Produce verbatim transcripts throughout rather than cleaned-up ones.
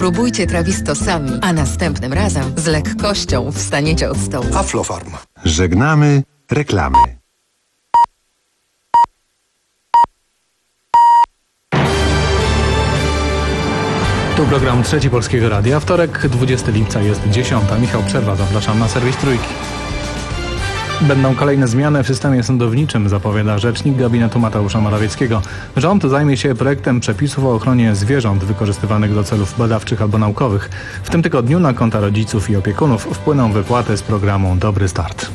Spróbujcie Trawisto sami, a następnym razem z lekkością wstaniecie od stołu. Aflofarm. Żegnamy reklamy. Tu program Trzeci Polskiego Radia. Wtorek, dwudziestego lipca jest dziesiąta. Michał Przerwa, zapraszam na serwis Trójki. Będą kolejne zmiany w systemie sądowniczym, zapowiada rzecznik gabinetu Mateusza Morawieckiego. Rząd zajmie się projektem przepisów o ochronie zwierząt wykorzystywanych do celów badawczych albo naukowych. W tym tygodniu na konta rodziców i opiekunów wpłyną wypłaty z programu Dobry Start.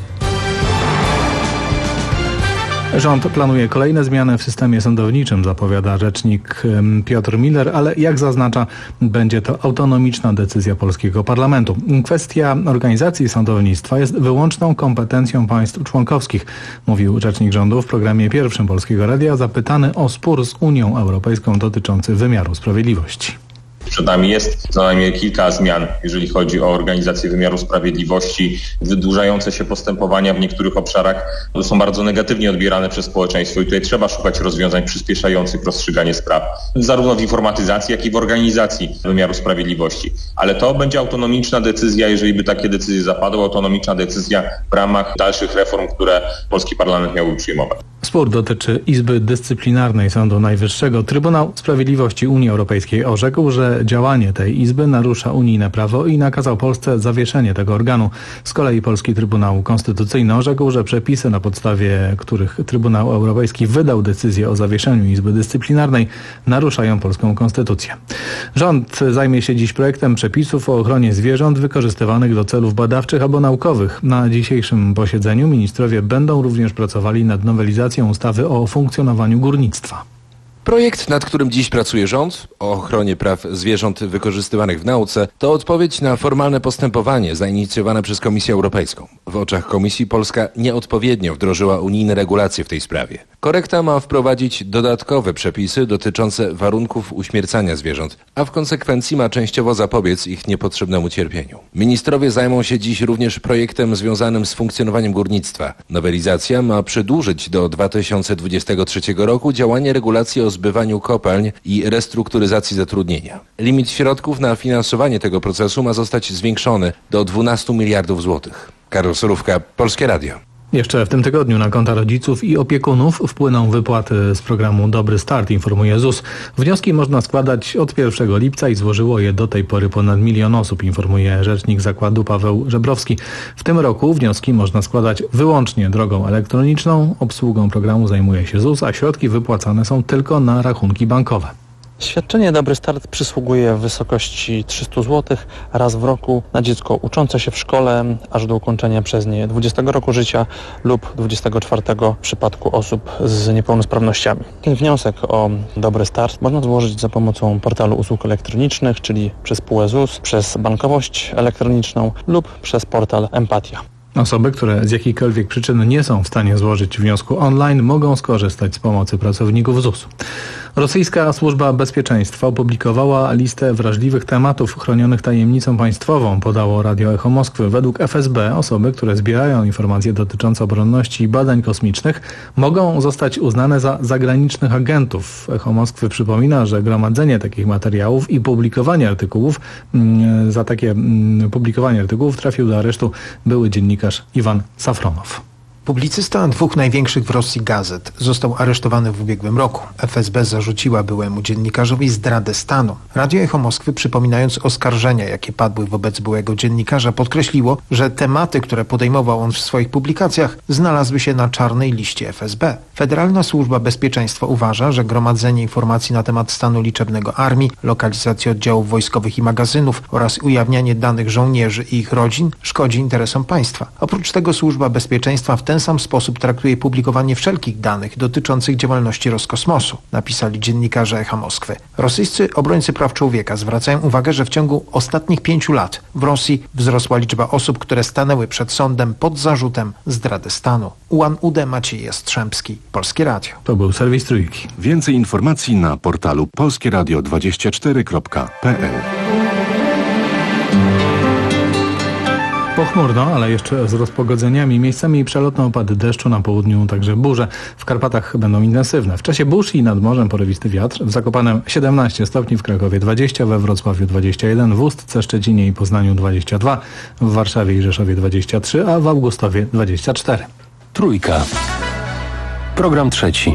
Rząd planuje kolejne zmiany w systemie sądowniczym, zapowiada rzecznik Piotr Miller, ale jak zaznacza, będzie to autonomiczna decyzja polskiego parlamentu. Kwestia organizacji sądownictwa jest wyłączną kompetencją państw członkowskich, mówił rzecznik rządu w programie pierwszym Polskiego Radia, zapytany o spór z Unią Europejską dotyczący wymiaru sprawiedliwości. Przed nami jest co najmniej kilka zmian, jeżeli chodzi o organizację wymiaru sprawiedliwości. Wydłużające się postępowania w niektórych obszarach są bardzo negatywnie odbierane przez społeczeństwo i tutaj trzeba szukać rozwiązań przyspieszających rozstrzyganie spraw, zarówno w informatyzacji, jak i w organizacji wymiaru sprawiedliwości. Ale to będzie autonomiczna decyzja, jeżeli by takie decyzje zapadły, autonomiczna decyzja w ramach dalszych reform, które polski parlament miałby przyjmować. Spór dotyczy Izby Dyscyplinarnej Sądu Najwyższego. Trybunał Sprawiedliwości Unii Europejskiej orzekł, że działanie tej Izby narusza unijne prawo i nakazał Polsce zawieszenie tego organu. Z kolei polski Trybunał Konstytucyjny orzekł, że przepisy, na podstawie których Trybunał Europejski wydał decyzję o zawieszeniu Izby Dyscyplinarnej, naruszają polską konstytucję. Rząd zajmie się dziś projektem przepisów o ochronie zwierząt wykorzystywanych do celów badawczych albo naukowych. Na dzisiejszym posiedzeniu ministrowie będą również pracowali nad nowelizacją ustawy o funkcjonowaniu górnictwa. Projekt, nad którym dziś pracuje rząd, o ochronie praw zwierząt wykorzystywanych w nauce, to odpowiedź na formalne postępowanie zainicjowane przez Komisję Europejską. W oczach Komisji Polska nieodpowiednio wdrożyła unijne regulacje w tej sprawie. Korekta ma wprowadzić dodatkowe przepisy dotyczące warunków uśmiercania zwierząt, a w konsekwencji ma częściowo zapobiec ich niepotrzebnemu cierpieniu. Ministrowie zajmą się dziś również projektem związanym z funkcjonowaniem górnictwa. Nowelizacja ma przedłużyć do dwa tysiące dwudziestego trzeciego roku działanie regulacji o zbywaniu kopalń i restrukturyzacji zatrudnienia. Limit środków na finansowanie tego procesu ma zostać zwiększony do dwunastu miliardów złotych. Karol Solówka, Polskie Radio. Jeszcze w tym tygodniu na konta rodziców i opiekunów wpłyną wypłaty z programu Dobry Start, informuje Z U S. Wnioski można składać od pierwszego lipca i złożyło je do tej pory ponad milion osób, informuje rzecznik zakładu Paweł Żebrowski. W tym roku wnioski można składać wyłącznie drogą elektroniczną. Obsługą programu zajmuje się Z U S, a środki wypłacane są tylko na rachunki bankowe. Świadczenie Dobry Start przysługuje w wysokości trzysta złotych raz w roku na dziecko uczące się w szkole aż do ukończenia przez nie dwudziestego roku życia lub dwudziestego czwartego w przypadku osób z niepełnosprawnościami. Ten wniosek o Dobry Start można złożyć za pomocą portalu usług elektronicznych, czyli przez spółkę Z U S, przez bankowość elektroniczną lub przez portal Empatia. Osoby, które z jakichkolwiek przyczyn nie są w stanie złożyć wniosku online, mogą skorzystać z pomocy pracowników Z U S. Rosyjska Służba Bezpieczeństwa opublikowała listę wrażliwych tematów chronionych tajemnicą państwową, podało Radio Echo Moskwy. Według F S B osoby, które zbierają informacje dotyczące obronności i badań kosmicznych, mogą zostać uznane za zagranicznych agentów. Echo Moskwy przypomina, że gromadzenie takich materiałów i publikowanie artykułów, za takie publikowanie artykułów trafił do aresztu były dziennikarz Iwan Safronow. Publicysta dwóch największych w Rosji gazet został aresztowany w ubiegłym roku. F S B zarzuciła byłemu dziennikarzowi zdradę stanu. Radio Echo Moskwy, przypominając oskarżenia, jakie padły wobec byłego dziennikarza, podkreśliło, że tematy, które podejmował on w swoich publikacjach, znalazły się na czarnej liście F S B. Federalna Służba Bezpieczeństwa uważa, że gromadzenie informacji na temat stanu liczebnego armii, lokalizacji oddziałów wojskowych i magazynów oraz ujawnianie danych żołnierzy i ich rodzin szkodzi interesom państwa. Oprócz tego Służba Bezpieczeństwa w ten sam sposób traktuje publikowanie wszelkich danych dotyczących działalności Roskosmosu, napisali dziennikarze Echa Moskwy. Rosyjscy obrońcy praw człowieka zwracają uwagę, że w ciągu ostatnich pięciu lat w Rosji wzrosła liczba osób, które stanęły przed sądem pod zarzutem zdrady stanu. Ulan-Ude, Maciej Jastrzębski, Polskie Radio. To był serwis Trójki. Więcej informacji na portalu polskie radio dwadzieścia cztery kropka p l. Pochmurno, ale jeszcze z rozpogodzeniami. Miejscami przelotne opady deszczu, na południu także burze. W Karpatach będą intensywne. W czasie burz i nad morzem porywisty wiatr. W Zakopanem siedemnaście stopni, w Krakowie dwadzieścia, we Wrocławiu dwadzieścia jeden, w Ustce, Szczecinie i Poznaniu dwadzieścia dwa, w Warszawie i Rzeszowie dwadzieścia trzy, a w Augustowie dwadzieścia cztery. Trójka. Program trzeci.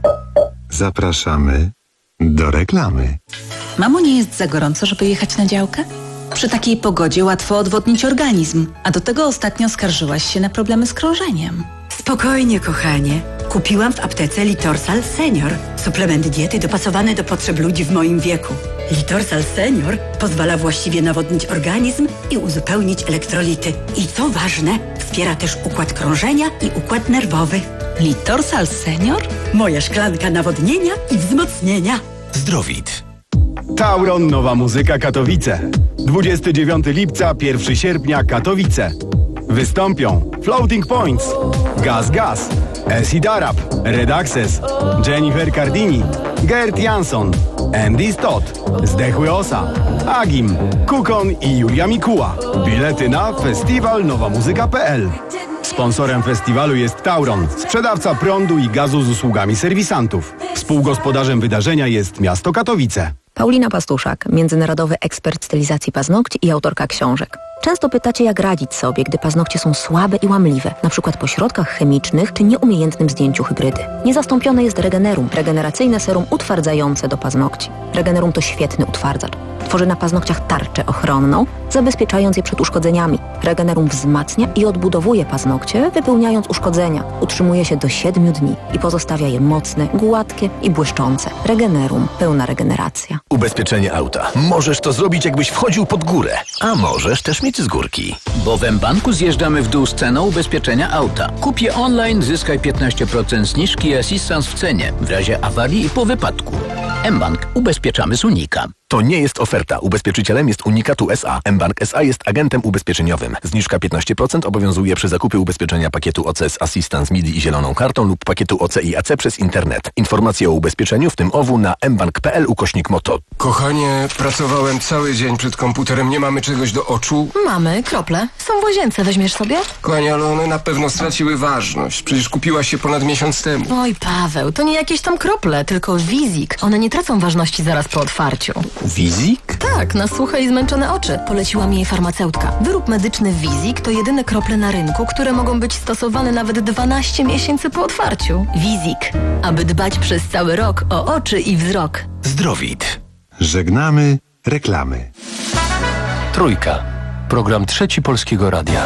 Zapraszamy do reklamy. Mamo, nie jest za gorąco, żeby jechać na działkę? Przy takiej pogodzie łatwo odwodnić organizm, a do tego ostatnio skarżyłaś się na problemy z krążeniem. Spokojnie, kochanie. Kupiłam w aptece Litorsal Senior. Suplement diety dopasowany do potrzeb ludzi w moim wieku. Litorsal Senior pozwala właściwie nawodnić organizm i uzupełnić elektrolity. I co ważne, wspiera też układ krążenia i układ nerwowy. Litorsal Senior? Moja szklanka nawodnienia i wzmocnienia. Zdrowit. Tauron Nowa Muzyka Katowice. dwudziestego dziewiątego lipca, pierwszego sierpnia Katowice. Wystąpią Floating Points, Gaz Gaz, Acid Arab, Red Access, Jennifer Cardini, Gert Jansson, Andy Stott, Zdechły Osa, Agim, Kukon i Julia Mikuła. Bilety na festiwal nowa muzyka kropka p l. Sponsorem festiwalu jest Tauron, sprzedawca prądu i gazu z usługami serwisantów. Współgospodarzem wydarzenia jest miasto Katowice. Paulina Pastuszak, międzynarodowy ekspert stylizacji paznokci i autorka książek. Często pytacie, jak radzić sobie, gdy paznokcie są słabe i łamliwe, na przykład po środkach chemicznych czy nieumiejętnym zdjęciu hybrydy. Niezastąpione jest Regenerum, regeneracyjne serum utwardzające do paznokci. Regenerum to świetny utwardzacz. Tworzy na paznokciach tarczę ochronną, zabezpieczając je przed uszkodzeniami. Regenerum wzmacnia i odbudowuje paznokcie, wypełniając uszkodzenia. Utrzymuje się do siedmiu dni i pozostawia je mocne, gładkie i błyszczące. Regenerum. Pełna regeneracja. Ubezpieczenie auta. Możesz to zrobić, jakbyś wchodził pod górę, a możesz też mieć z górki. Bo w mBanku zjeżdżamy w dół z ceną ubezpieczenia auta. Kup je online, zyskaj piętnaście procent zniżki i asystans w cenie w razie awarii i po wypadku. mBank. Ubezpieczamy z Unika. To nie jest oferta. Ubezpieczycielem jest Unikatu S A. mBank S A jest agentem ubezpieczeniowym. Zniżka piętnaście procent obowiązuje przy zakupie ubezpieczenia pakietu O C z Assistance M I D I i zieloną kartą lub pakietu O C i A C przez internet. Informacje o ubezpieczeniu, w tym O W, na mbank kropka p l ukośnik moto. Kochanie, pracowałem cały dzień przed komputerem. Nie mamy czegoś do oczu? Mamy krople. Są w łazience. Weźmiesz sobie? Kochanie, ale one na pewno straciły ważność. Przecież kupiłaś się ponad miesiąc temu. Oj, Paweł, to nie jakieś tam krople, tylko Wizik. One nie tracą ważności zaraz po otwarciu. Wizik? Tak, na suche i zmęczone oczy. Poleciła mi jej farmaceutka. Wyrób medyczny Wizik to jedyne krople na rynku, które mogą być stosowane nawet dwanaście miesięcy po otwarciu. Wizik. Aby dbać przez cały rok o oczy i wzrok. Zdrowit. Żegnamy reklamy. Trójka. Program trzeci Polskiego Radia.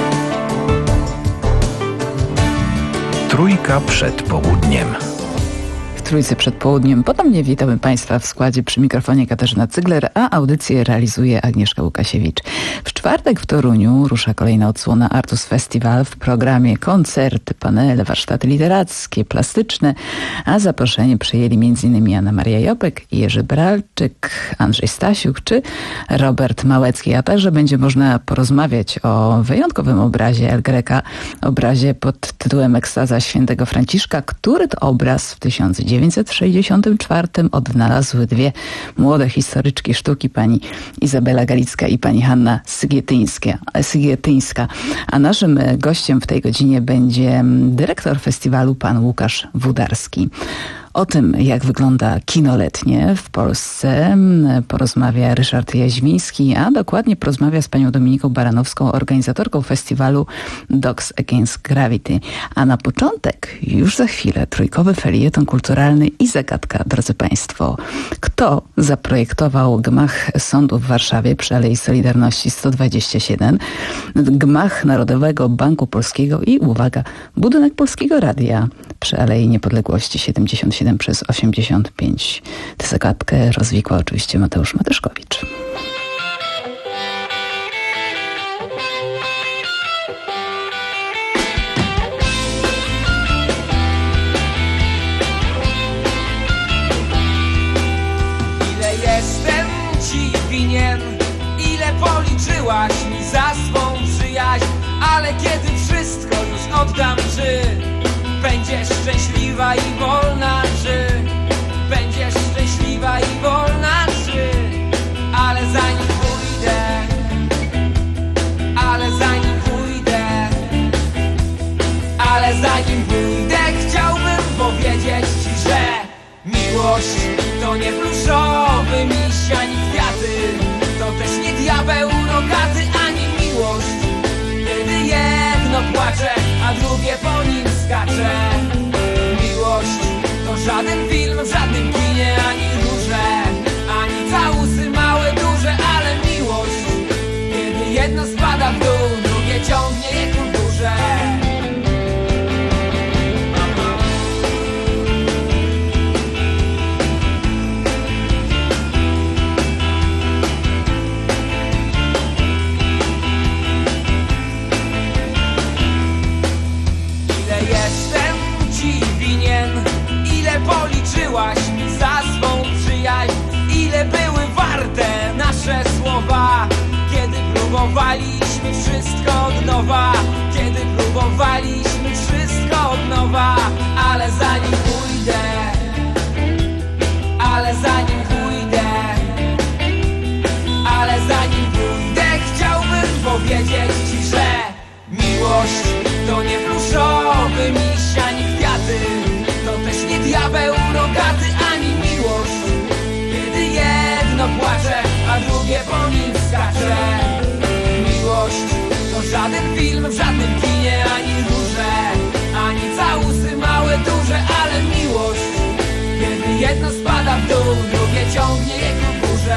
Trójka przed południem. W Trójce przed południem ponownie witamy Państwa w składzie, przy mikrofonie Katarzyna Cygler, a audycję realizuje Agnieszka Łukasiewicz. W czwartek w Toruniu rusza kolejna odsłona Artus Festival w programie koncerty, panele, warsztaty literackie, plastyczne, a zaproszenie przyjęli m.in. Anna Maria Jopek, Jerzy Bralczyk, Andrzej Stasiuk czy Robert Małecki, a także będzie można porozmawiać o wyjątkowym obrazie El Greca, obrazie pod tytułem Ekstaza świętego Franciszka, który to obraz w tysiąc dziewięćset sześćdziesiątym czwartym odnalazły dwie młode historyczki sztuki, pani Izabela Galicka i pani Hanna Sygietyńska. Sygietyńska. A naszym gościem w tej godzinie będzie dyrektor festiwalu, pan Łukasz Wudarski. O tym, jak wygląda kino letnie w Polsce, porozmawia Ryszard Jaźwiński, a dokładnie porozmawia z panią Dominiką Baranowską, organizatorką festiwalu Dogs Against Gravity. A na początek, już za chwilę, trójkowy felieton kulturalny i zagadka, drodzy państwo. Kto zaprojektował gmach sądu w Warszawie przy Alei Solidarności sto dwadzieścia siedem, gmach Narodowego Banku Polskiego i, uwaga, budynek Polskiego Radia przy Alei Niepodległości siedemdziesiąt siedem przez osiemdziesiąt pięć. Tę zagadkę rozwikła oczywiście Mateusz Matyszkowicz. Ile jestem ci winien, ile policzyłaś mi za swą przyjaźń, ale kiedy wszystko już oddam, czy będziesz szczęśliwa i wolna, czy będziesz szczęśliwa i wolna, czy ale zanim pójdę, ale zanim Miłość to nie pluszowy miś ani kwiaty, to też nie diabeł rogaty ani miłość, kiedy jedno płacze, a drugie po nim skacze. Miłość to żaden film w żadnym kinie, ani róże, ani całusy małe, duże, ale miłość, kiedy jedno spada w dół, drugie ciągnie je ku górze. Policzyłaś mi za swą przyjaźń, ile były warte nasze słowa, kiedy próbowaliśmy wszystko od nowa, kiedy próbowaliśmy wszystko od nowa. Ale zanim pójdę, ale zanim pójdę, ale zanim pójdę, chciałbym powiedzieć ci, że miłość to nie pluszowy miś ani kwiaty, to też nie diabeł rogaty ani miłość, kiedy jedno płacze, a drugie po nim skacze. Miłość to żaden film w żadnym kinie, ani róże, ani całusy małe, duże, ale miłość, kiedy jedno spada w dół, drugie ciągnie je ku górze.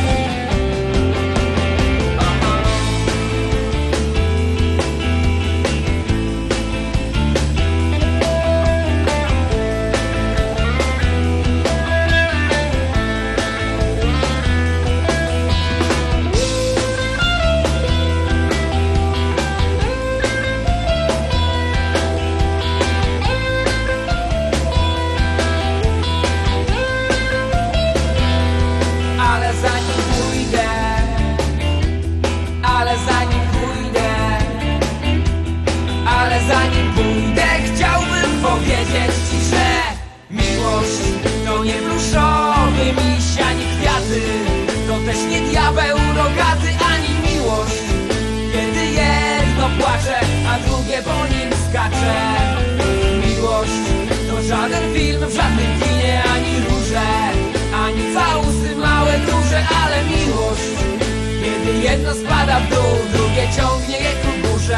Powiedzieć ci, że miłość to nie pluszowy miś ani kwiaty, to też nie diabeł rogaty ani miłość, kiedy jedno płacze, a drugie po nim skacze. Miłość to żaden film w żadnym kinie, ani róże, ani całusy małe, duże, ale miłość, kiedy jedno spada w dół, drugie ciągnie je ku górze.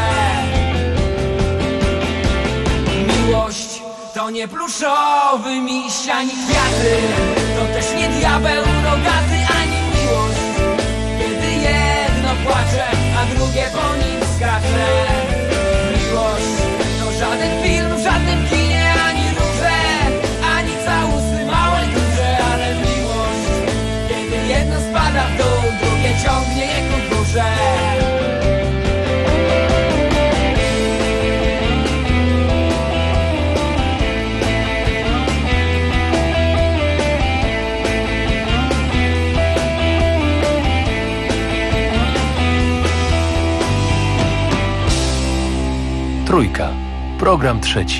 Miłość to nie pluszowy miś ani kwiaty, to też nie diabeł rogaty ani miłość, kiedy jedno płacze, a drugie po nim skacze. Miłość to żaden film w żadnym kinie, ani róże, ani całusy małe, duże, ale miłość, kiedy jedno spada w dół, drugie ciągnie je ku górze. Trójka. Program trzeci.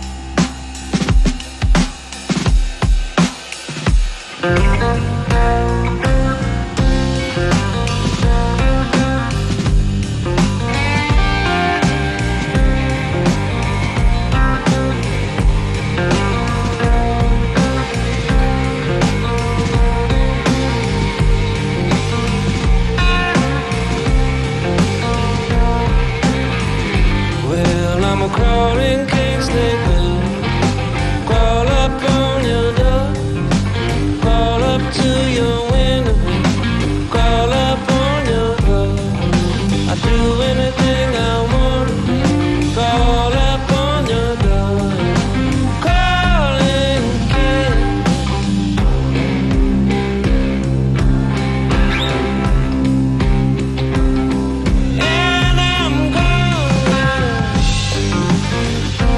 Crawling Kingsley Bill, crawl up on your door, crawl up to your window, crawl up on your door. I'd do anything I want, crawl up on your door, crawling King. And I'm gonna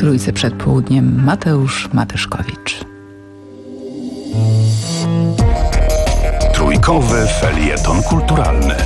Trójce przed południem Mateusz Matyszkowicz. Trójkowy felieton kulturalny.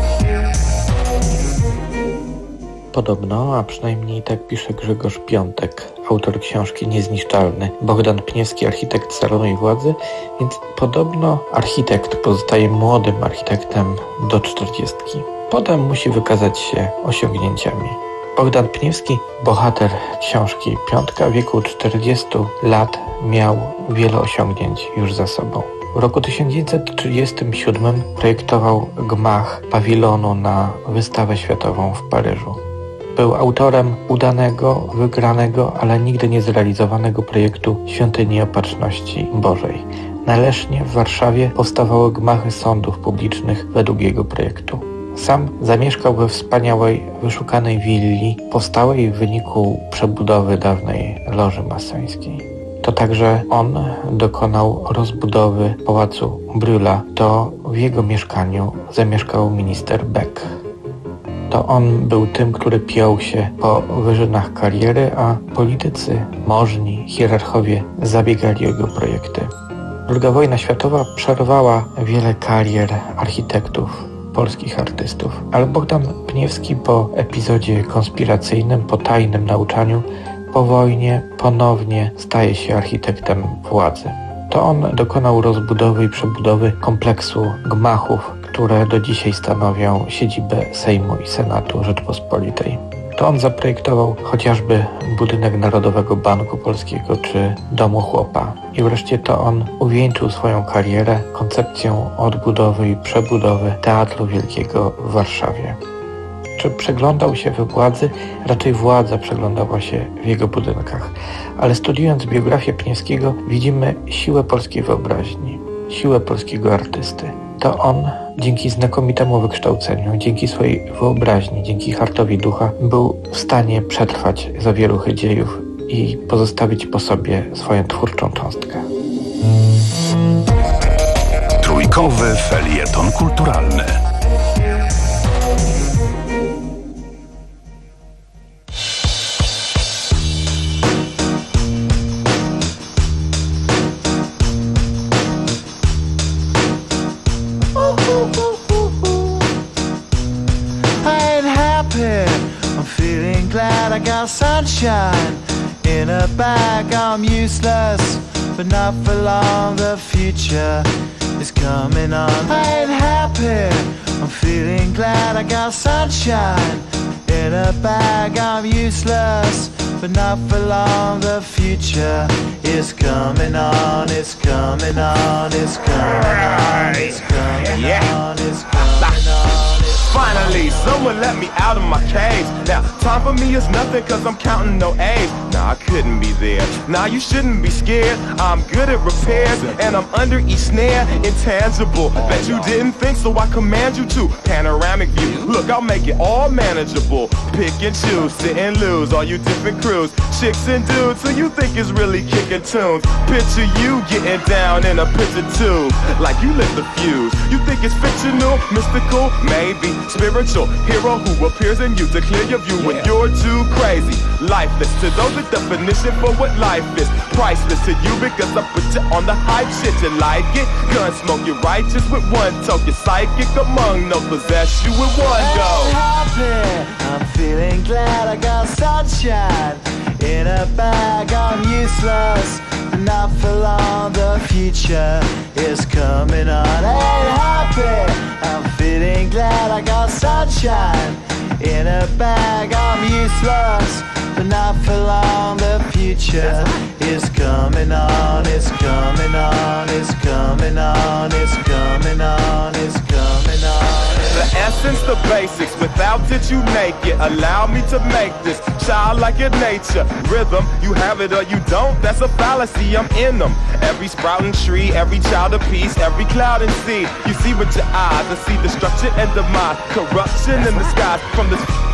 Podobno, a przynajmniej tak pisze Grzegorz Piątek, autor książki Niezniszczalny, Bohdan Pniewski, architekt salonu i władzy, więc podobno architekt pozostaje młodym architektem do czterdziestki. Potem musi wykazać się osiągnięciami. Bohdan Pniewski, bohater książki Piątka, w wieku czterdziestu lat miał wiele osiągnięć już za sobą. W roku tysiąc dziewięćset trzydziestym siódmym projektował gmach pawilonu na wystawę światową w Paryżu. Był autorem udanego, wygranego, ale nigdy nie zrealizowanego projektu Świątyni Opatrzności Bożej. Na Lesznie w Warszawie powstawały gmachy sądów publicznych według jego projektu. Sam zamieszkał we wspaniałej, wyszukanej willi, powstałej w wyniku przebudowy dawnej loży masońskiej. To także on dokonał rozbudowy pałacu Brühla. To w jego mieszkaniu zamieszkał minister Beck. To on był tym, który piął się po wyżynach kariery, a politycy, możni, hierarchowie zabiegali o jego projekty. Druga wojna światowa przerwała wiele karier architektów, polskich artystów, ale Bohdan Pniewski po epizodzie konspiracyjnym, po tajnym nauczaniu, po wojnie ponownie staje się architektem władzy. To on dokonał rozbudowy i przebudowy kompleksu gmachów, które do dzisiaj stanowią siedzibę Sejmu i Senatu Rzeczpospolitej. To on zaprojektował chociażby budynek Narodowego Banku Polskiego czy Domu Chłopa. I wreszcie to on uwieńczył swoją karierę koncepcją odbudowy i przebudowy Teatru Wielkiego w Warszawie. Czy przeglądał się we władzy? Raczej władza przeglądała się w jego budynkach. Ale studiując biografię Pniewskiego widzimy siłę polskiej wyobraźni, siłę polskiego artysty. To on dzięki znakomitemu wykształceniu, dzięki swojej wyobraźni, dzięki hartowi ducha był w stanie przetrwać zawieruchy dziejów i pozostawić po sobie swoją twórczą cząstkę. Trójkowy felieton kulturalny. I got sunshine in a bag. I'm useless, but not for long. The future is coming on. I ain't happy, I'm feeling glad. I got sunshine in a bag. I'm useless, but not for long. The future is coming on. It's coming on. It's coming on. It's coming on. It's coming on. Finally, someone let me out of my cage. Now, time for me is nothing cause I'm counting no A's. Nah, I couldn't be there. Nah, you shouldn't be scared. I'm good at repairs and I'm under each snare. Intangible, bet you didn't think, so I command you to. Panoramic view, look, I'll make it all manageable. Pick and choose, sit and lose, all you different crews. Chicks and dudes who you think is really kicking tunes. Picture you getting down in a picture tube, like you lit the fuse. You think it's fictional, mystical, maybe spiritual hero who appears in you to clear your view when you're too crazy. Lifeless to those, the definition for what life is. Priceless to you because I put you on the hype shit. You like it? Gun smoke, you're righteous with one toke. You're psychic among no possess you with one go. I'm happy, I'm feeling glad. I got sunshine in a bag. I'm useless, but not for long. The future is coming on. I ain't happy, I'm feeling glad. I got sunshine in a bag. I'm useless, but not for long. The future is coming on. It's coming on. It's coming on. It's coming on. It's coming on. The essence, the basics, without it you naked. Allow me to make this childlike in nature. Rhythm, you have it or you don't, that's a fallacy, I'm in them. Every sprouting tree, every child of peace, every cloud and sea. You see with your eyes, I see destruction and demise, corruption in the skies. From this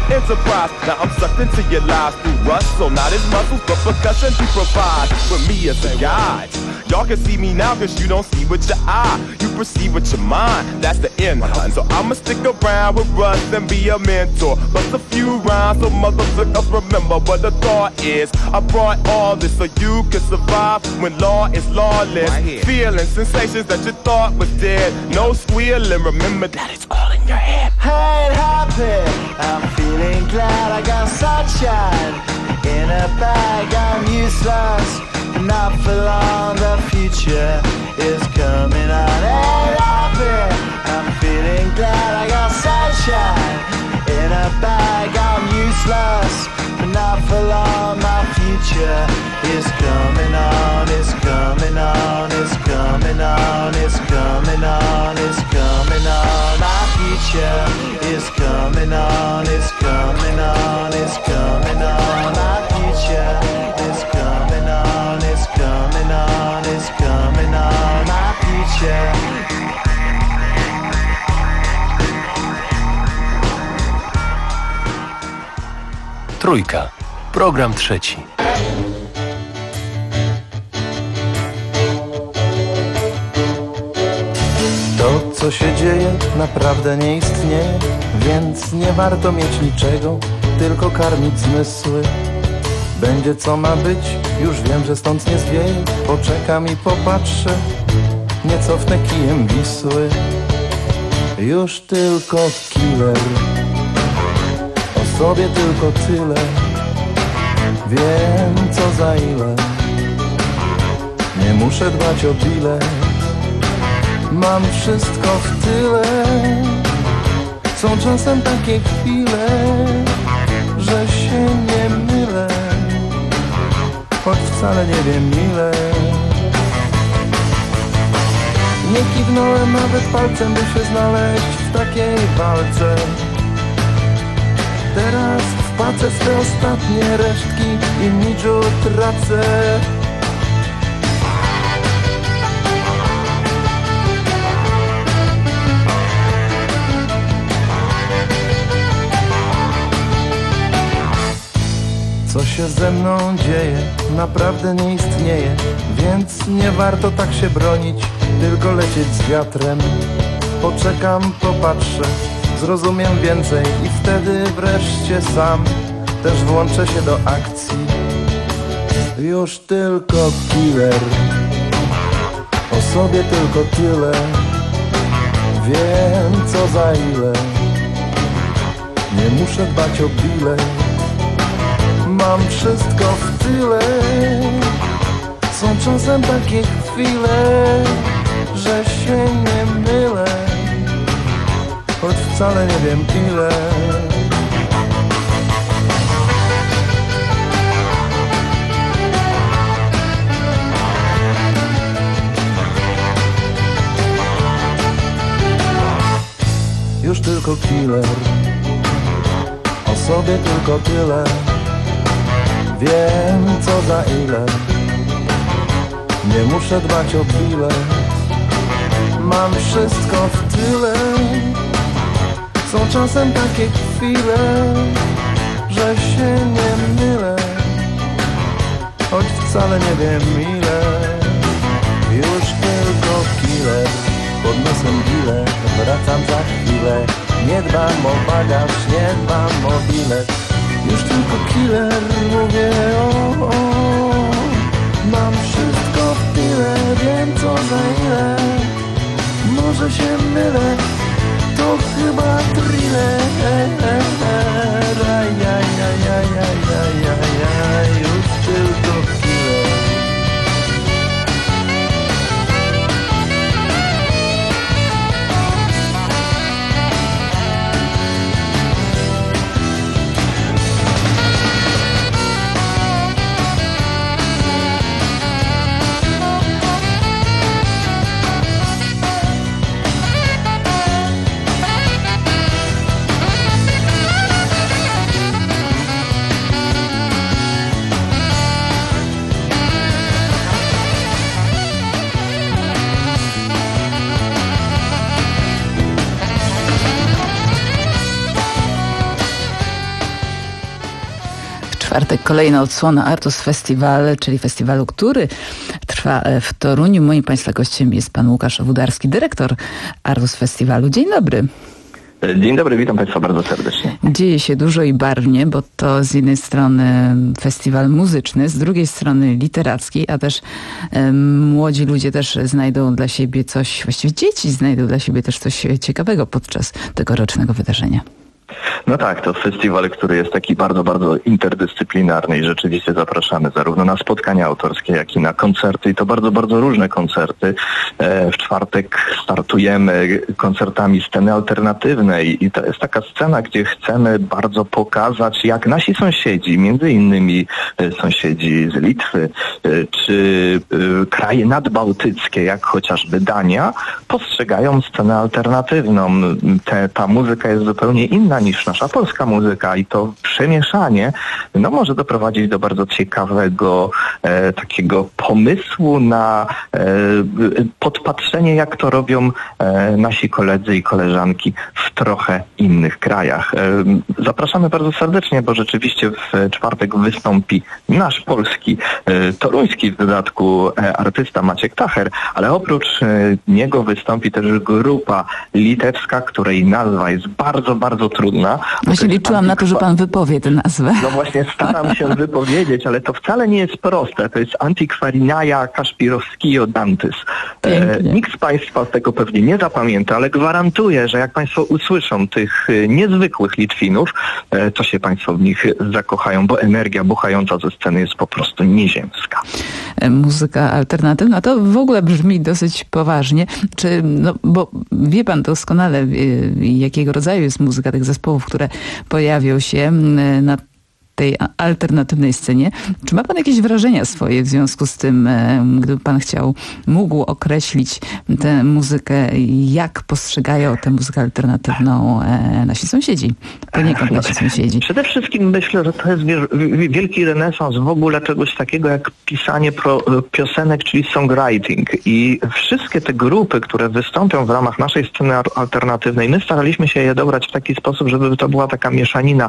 enterprise. Now I'm sucked into your lies through rust, so not as muscles, but percussion to provide for me as a guide. Y'all can see me now cause you don't see with your eye. You perceive with your mind, that's the end. And so I'ma stick around with Russ and be a mentor. Bust a few rhymes so motherfuckers remember what the thought is. I brought all this so you can survive when law is lawless. Feeling sensations that you thought was dead. No squealing, remember that it's all in your head. I ain't happy, I'm feeling glad I got sunshine in a bag, I'm useless. Not for long, the future is coming on. Ain't happy, I'm feeling glad I got sunshine in a bag, I'm useless. Not for long, my future is coming on, it's coming on, it's coming on, it's coming on, it's coming on. My future is coming on, it's coming on, it's coming on. My future is coming on, it's coming on, it's coming on. My future. Trójka. Program trzeci. To, co się dzieje, naprawdę nie istnieje, więc nie warto mieć niczego, tylko karmić zmysły. Będzie co ma być, już wiem, że stąd nie zwieje. Poczekam i popatrzę, nie cofnę kijem Wisły. Już tylko killer, o sobie tylko tyle. Wiem co za ile, nie muszę dbać o bilet. Mam wszystko w tyle. Są czasem takie chwile, że się nie mylę, choć wcale nie wiem ile. Nie kiwnąłem nawet palcem, by się znaleźć w takiej walce. Teraz wpłacę swe ostatnie resztki i niczu tracę. Co się ze mną dzieje, naprawdę nie istnieje, więc nie warto tak się bronić, tylko lecieć z wiatrem. Poczekam, popatrzę, zrozumiem więcej i wtedy wreszcie sam też włączę się do akcji. Już tylko killer, o sobie tylko tyle. Wiem co za ile, nie muszę dbać o bilet. Mam wszystko w tyle. Są czasem takie chwile, że się nie mylę, choć wcale nie wiem ile. Już tylko killer, o sobie tylko tyle. Wiem co za ile, nie muszę dbać o bilet. Mam wszystko w tyle. Są czasem takie chwile, że się nie mylę, choć wcale nie wiem ile. Już tylko killer, pod nosem bilet. Wracam za chwilę, nie dbam o bagaż, nie dbam o bilet. Już tylko killer, mówię o, o. Mam wszystko w tyle, wiem co za ile. Może się mylę, to chyba thriller. Aj, aj, aj, aj, aj, aj, aj, aj. Już tylko killer. czwartek kolejna odsłona Artus Festival, czyli festiwalu, który trwa w Toruniu. Moim Państwa gościem jest pan Łukasz Wudarski, dyrektor Artus Festiwalu. Dzień dobry. Dzień dobry, witam Państwa bardzo serdecznie. Dzieje się dużo i barwnie, bo to z jednej strony festiwal muzyczny, z drugiej strony literacki, a też e, młodzi ludzie też znajdą dla siebie coś, właściwie dzieci znajdą dla siebie też coś ciekawego podczas tegorocznego wydarzenia. No tak, to festiwal, który jest taki bardzo, bardzo interdyscyplinarny i rzeczywiście zapraszamy zarówno na spotkania autorskie, jak i na koncerty i to bardzo, bardzo różne koncerty. W czwartek startujemy koncertami sceny alternatywnej i to jest taka scena, gdzie chcemy bardzo pokazać, jak nasi sąsiedzi, między innymi sąsiedzi z Litwy, czy kraje nadbałtyckie, jak chociażby Dania, postrzegają scenę alternatywną. Te, ta muzyka jest zupełnie inna niż nasza polska muzyka i to przemieszanie no, może doprowadzić do bardzo ciekawego e, takiego pomysłu na e, podpatrzenie, jak to robią e, nasi koledzy i koleżanki w trochę innych krajach. E, zapraszamy bardzo serdecznie, bo rzeczywiście w czwartek wystąpi nasz polski, e, toruński w dodatku e, artysta Maciek Tacher, ale oprócz e, niego wystąpi też grupa litewska, której nazwa jest bardzo, bardzo trudna. Właśnie liczyłam na to, że pan wypowie tę nazwę. No właśnie staram się wypowiedzieć, ale to wcale nie jest proste. To jest Antikwarinaja Kaszpirowskiego Dantys. E, nikt z Państwa tego pewnie nie zapamięta, ale gwarantuję, że jak Państwo usłyszą tych e, niezwykłych Litwinów, e, to się Państwo w nich zakochają, bo energia buchająca ze sceny jest po prostu nieziemska. E, muzyka alternatywna to w ogóle brzmi dosyć poważnie. Czy, no, bo wie pan doskonale, e, jakiego rodzaju jest muzyka tych zespołów, które pojawią się na tej alternatywnej scenie. Czy ma pan jakieś wrażenia swoje w związku z tym, gdyby pan chciał, mógł określić tę muzykę, jak postrzegają tę muzykę alternatywną nasi sąsiedzi? Poniekąd nasi sąsiedzi. Przede wszystkim myślę, że to jest wielki renesans w ogóle czegoś takiego jak pisanie pro, piosenek, czyli songwriting. I wszystkie te grupy, które wystąpią w ramach naszej sceny alternatywnej, my staraliśmy się je dobrać w taki sposób, żeby to była taka mieszanina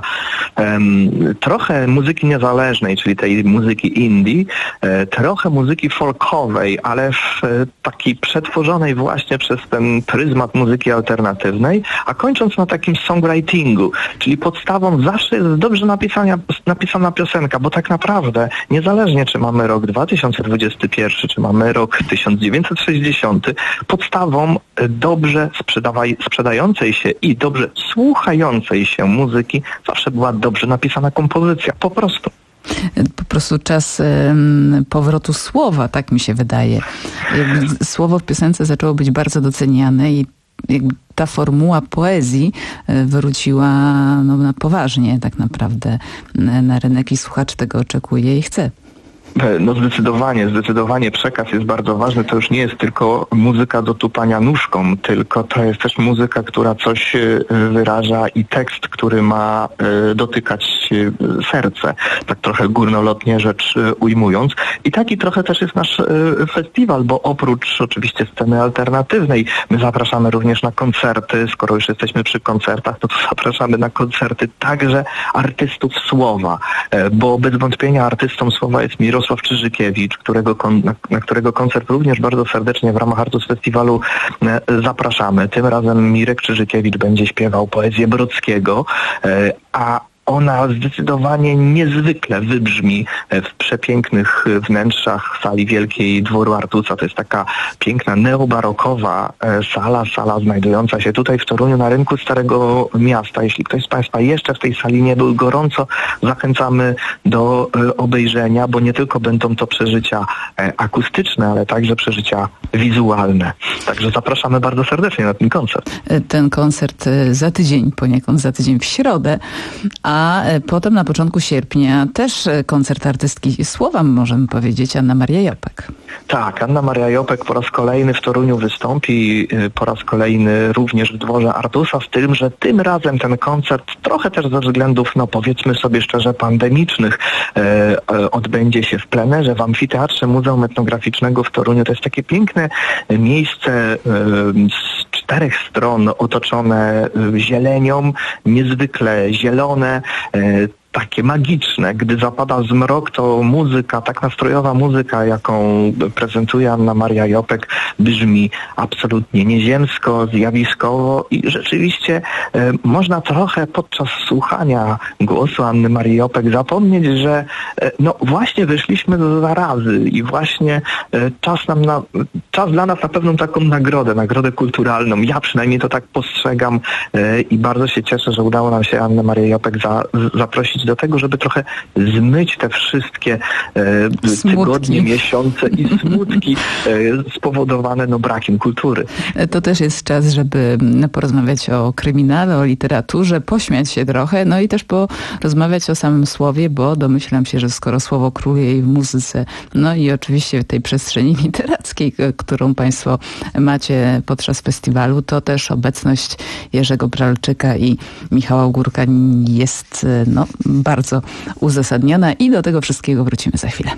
um, trochę muzyki niezależnej, czyli tej muzyki indie, e, trochę muzyki folkowej, ale w e, takiej przetworzonej właśnie przez ten pryzmat muzyki alternatywnej, a kończąc na takim songwritingu, czyli podstawą zawsze jest dobrze napisania, napisana piosenka, bo tak naprawdę niezależnie czy mamy rok dwa tysiące dwudziesty pierwszy, czy mamy rok tysiąc dziewięćset sześćdziesiąty, podstawą dobrze sprzedawaj, sprzedającej się i dobrze słuchającej się muzyki zawsze była dobrze napisana kompozycja. Po prostu. Po prostu czas um, powrotu słowa, tak mi się wydaje. Jakby słowo w piosence zaczęło być bardzo doceniane i jakby ta formuła poezji wróciła no, na poważnie tak naprawdę na rynek i słuchacz tego oczekuje i chce. No zdecydowanie, zdecydowanie przekaz jest bardzo ważny. To już nie jest tylko muzyka do tupania nóżką, tylko to jest też muzyka, która coś wyraża i tekst, który ma dotykać serce, tak trochę górnolotnie rzecz ujmując. I taki trochę też jest nasz festiwal, bo oprócz oczywiście sceny alternatywnej, my zapraszamy również na koncerty. Skoro już jesteśmy przy koncertach, to, to zapraszamy na koncerty także artystów słowa, bo bez wątpienia artystą słowa jest Mirosław Czyżykiewicz, którego kon, na, na którego koncert również bardzo serdecznie w ramach Artus Festiwalu e, zapraszamy. Tym razem Mirek Czyżykiewicz będzie śpiewał poezję Brodskiego, e, a ona zdecydowanie niezwykle wybrzmi w przepięknych wnętrzach sali wielkiej dworu Artusa. To jest taka piękna neobarokowa sala, sala znajdująca się tutaj w Toruniu na rynku Starego Miasta. Jeśli ktoś z Państwa jeszcze w tej sali nie był, gorąco zachęcamy do obejrzenia, bo nie tylko będą to przeżycia akustyczne, ale także przeżycia wizualne. Także zapraszamy bardzo serdecznie na ten koncert. Ten koncert za tydzień, poniekąd za tydzień w środę, a A potem na początku sierpnia też koncert artystki słowa, możemy powiedzieć, Anna Maria Jopek. Tak, Anna Maria Jopek po raz kolejny w Toruniu wystąpi, po raz kolejny również w dworze Artusa, z tym, że tym razem ten koncert trochę też ze względów, no powiedzmy sobie szczerze, pandemicznych e, e, odbędzie się w plenerze w Amfiteatrze Muzeum Etnograficznego w Toruniu. To jest takie piękne miejsce e, z czterech stron otoczone zielenią, niezwykle zielone. takie magiczne. Gdy zapada zmrok, to muzyka, tak nastrojowa muzyka, jaką prezentuje Anna Maria Jopek, brzmi absolutnie nieziemsko, zjawiskowo i rzeczywiście e, można trochę podczas słuchania głosu Anny Marii Jopek zapomnieć, że e, no właśnie wyszliśmy do zarazy i właśnie e, czas nam na, czas dla nas na pewną taką nagrodę, nagrodę kulturalną. Ja przynajmniej to tak postrzegam e, i bardzo się cieszę, że udało nam się Annę Marię Jopek za, z, zaprosić do tego, żeby trochę zmyć te wszystkie e, tygodnie, miesiące i smutki e, spowodowane no, brakiem kultury. To też jest czas, żeby porozmawiać o kryminale, o literaturze, pośmiać się trochę, no i też porozmawiać o samym słowie, bo domyślam się, że skoro słowo króluje i w muzyce, no i oczywiście w tej przestrzeni literackiej, którą Państwo macie podczas festiwalu, to też obecność Jerzego Bralczyka i Michała Górka jest no, bardzo uzasadniona i do tego wszystkiego wrócimy za chwilę.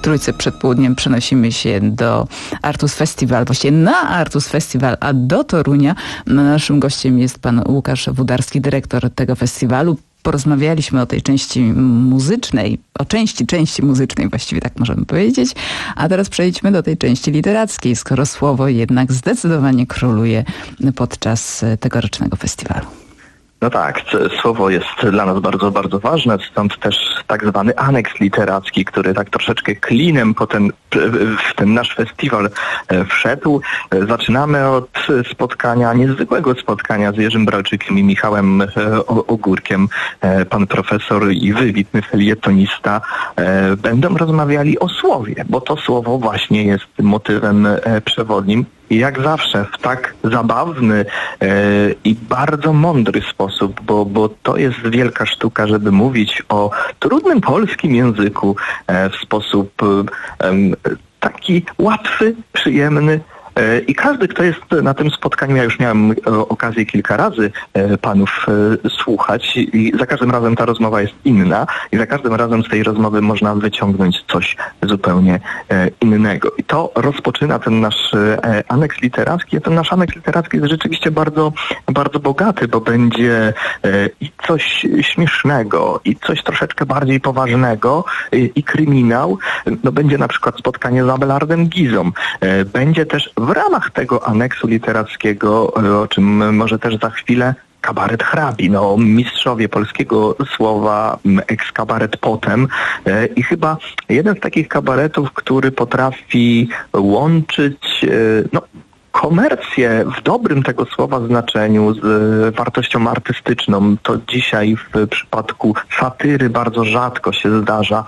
Trójce przed południem przenosimy się do Artus Festival, właściwie na Artus Festival, a do Torunia. Naszym gościem jest pan Łukasz Wudarski, dyrektor tego festiwalu. Porozmawialiśmy o tej części muzycznej, o części części muzycznej właściwie tak możemy powiedzieć, a teraz przejdźmy do tej części literackiej, skoro słowo jednak zdecydowanie króluje podczas tegorocznego festiwalu. No tak, słowo jest dla nas bardzo, bardzo ważne, stąd też tak zwany aneks literacki, który tak troszeczkę klinem po ten, w ten nasz festiwal wszedł. Zaczynamy od spotkania, niezwykłego spotkania z Jerzym Bralczykiem i Michałem Ogórkiem. Pan profesor i wybitny felietonista będą rozmawiali o słowie, bo to słowo właśnie jest motywem przewodnim. I jak zawsze w tak zabawny e, i bardzo mądry sposób, bo, bo to jest wielka sztuka, żeby mówić o trudnym polskim języku e, w sposób e, taki łatwy, przyjemny. I każdy, kto jest na tym spotkaniu, ja już miałem okazję kilka razy panów słuchać i za każdym razem ta rozmowa jest inna i za każdym razem z tej rozmowy można wyciągnąć coś zupełnie innego. I to rozpoczyna ten nasz aneks literacki. Ten nasz aneks literacki jest rzeczywiście bardzo, bardzo bogaty, bo będzie i coś śmiesznego, i coś troszeczkę bardziej poważnego, i kryminał. No, będzie na przykład spotkanie z Abelardem Gizą. Będzie też w ramach tego aneksu literackiego, o czym może też za chwilę, kabaret hrabi, no mistrzowie polskiego słowa, ex-kabaret potem i chyba jeden z takich kabaretów, który potrafi łączyć no komercję w dobrym tego słowa znaczeniu z wartością artystyczną. To dzisiaj w przypadku satyry bardzo rzadko się zdarza,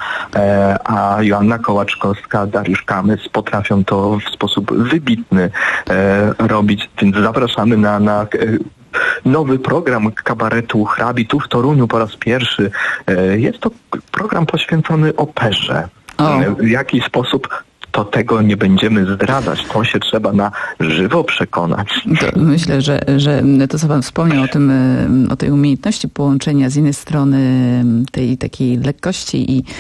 a Joanna Kołaczkowska, Dariusz Kamys potrafią to w sposób wybitny robić, więc zapraszamy na, na nowy program kabaretu hrabi tu w Toruniu po raz pierwszy. Jest to program poświęcony operze. O. W jaki sposób to tego nie będziemy zdradzać. To się trzeba na żywo przekonać. To myślę, że, że to, co pan wspomniał o tym, o tej umiejętności połączenia z jednej strony tej takiej lekkości i,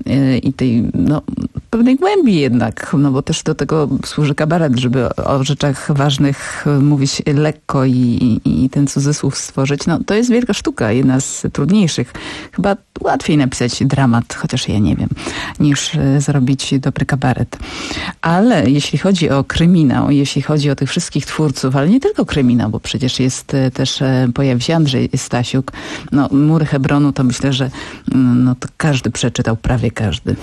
i tej no, pewnej głębi jednak, no bo też do tego służy kabaret, żeby o rzeczach ważnych mówić lekko i, i, i ten cudzysłów stworzyć. No, to jest wielka sztuka, jedna z trudniejszych. Chyba łatwiej napisać dramat, chociaż ja nie wiem, niż zrobić dobry kabaret. Ale jeśli chodzi o kryminał, jeśli chodzi o tych wszystkich twórców, ale nie tylko kryminał, bo przecież jest też, pojawi się Andrzej Stasiuk, no Mury Hebronu, to myślę, że no, to każdy przeczytał, prawie każdy.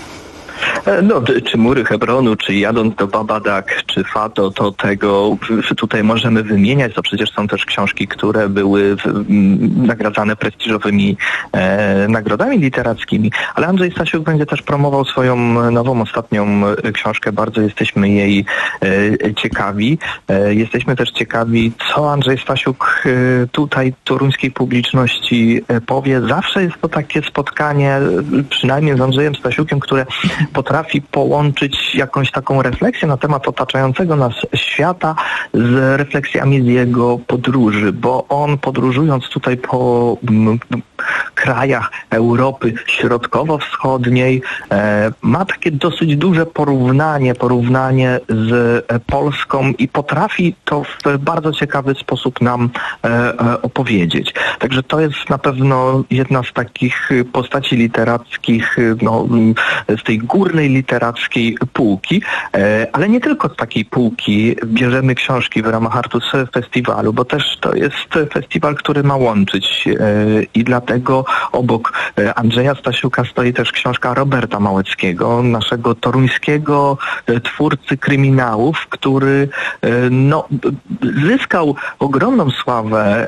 No, czy Mury Hebronu, czy Jadąc do Babadak, czy Fato, to tego tutaj możemy wymieniać. To przecież są też książki, które były nagradzane prestiżowymi e, nagrodami literackimi. Ale Andrzej Stasiuk będzie też promował swoją nową, ostatnią książkę. Bardzo jesteśmy jej e, ciekawi. E, jesteśmy też ciekawi, co Andrzej Stasiuk e, tutaj toruńskiej publiczności e, powie. Zawsze jest to takie spotkanie, przynajmniej z Andrzejem Stasiukiem, które potrafi połączyć jakąś taką refleksję na temat otaczającego nas świata z refleksjami z jego podróży, bo on podróżując tutaj po m, krajach Europy Środkowo-Wschodniej e, ma takie dosyć duże porównanie, porównanie z Polską i potrafi to w bardzo ciekawy sposób nam e, e, opowiedzieć. Także to jest na pewno jedna z takich postaci literackich no, z tej górnej literackiej półki, ale nie tylko z takiej półki bierzemy książki w ramach Artus Festiwalu, bo też to jest festiwal, który ma łączyć i dlatego obok Andrzeja Stasiuka stoi też książka Roberta Małeckiego, naszego toruńskiego twórcy kryminałów, który no, zyskał ogromną sławę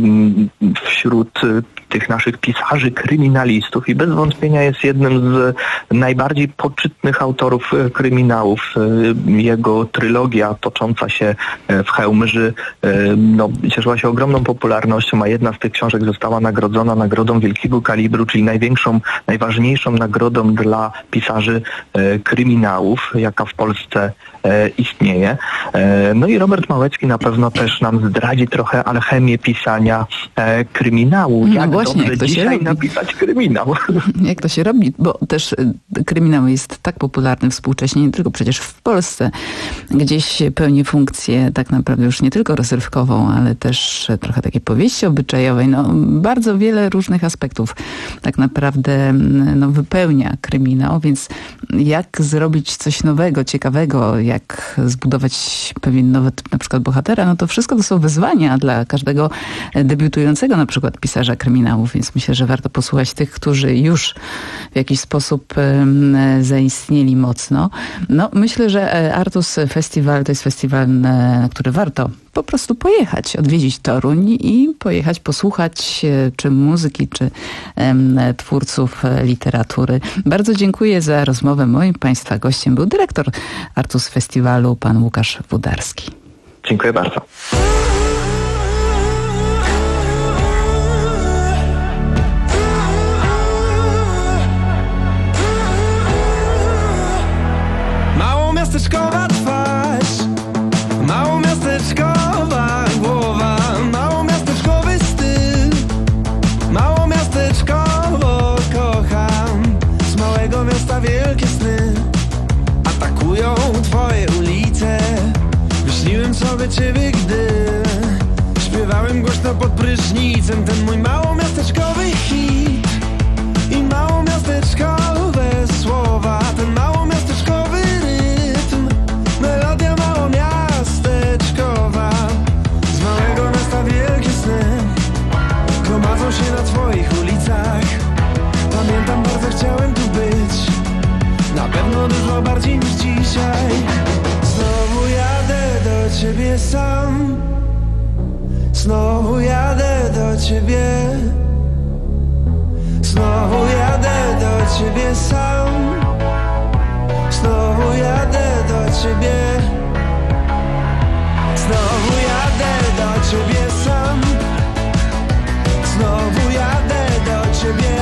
wśród tych naszych pisarzy, kryminalistów i bez wątpienia jest jednym z najbardziej poczytnych autorów kryminałów. Jego trylogia tocząca się w Chełmży no, cieszyła się ogromną popularnością, a jedna z tych książek została nagrodzona nagrodą wielkiego kalibru, czyli największą, najważniejszą nagrodą dla pisarzy kryminałów, jaka w Polsce e, istnieje. E, no i Robert Małecki na pewno też nam zdradzi trochę alchemię pisania e, kryminału. No jak właśnie, dobrze jak to się dzisiaj robi. napisać kryminał. Jak to się robi, bo też y, kryminał jest tak popularny współcześnie, nie tylko przecież w Polsce, gdzieś pełni funkcję tak naprawdę już nie tylko rozrywkową, ale też trochę takiej powieści obyczajowej. No, bardzo wiele różnych aspektów tak naprawdę no, wypełnia kryminał, więc jak zrobić coś nowego, ciekawego, jak zbudować pewien nowy typ na przykład bohatera, no to wszystko to są wyzwania dla każdego debiutującego na przykład pisarza kryminałów, więc myślę, że warto posłuchać tych, którzy już w jakiś sposób zaistnieli mocno. No, myślę, że Artus Festival to jest festiwal, na który warto po prostu pojechać, odwiedzić Toruń i pojechać posłuchać czy muzyki, czy em, twórców literatury. Bardzo dziękuję za rozmowę. Moim Państwa gościem był dyrektor Artus Festiwalu, pan Łukasz Wudarski. Dziękuję bardzo. Miasteczkowa twarz, mało miasteczkowa głowa, mało miasteczkowy styl, mało miasteczkowo kocham. Z małego miasta wielkie sny atakują twoje ulice. Wyśniłem sobie ciebie, gdy śpiewałem głośno pod prysznicem ten mój mało miasteczkowy hit i mało miasteczkowe słowa, ten mało miasteczkowy melodia małomiasteczkowa. Z małego miasta wielkie sny gromadzą się na twoich ulicach. Pamiętam, bardzo chciałem tu być, na pewno dużo bardziej niż dzisiaj. Znowu jadę do ciebie sam, znowu jadę do ciebie, znowu jadę do ciebie sam, znowu jadę do ciebie, znowu jadę do ciebie sam, znowu jadę do ciebie,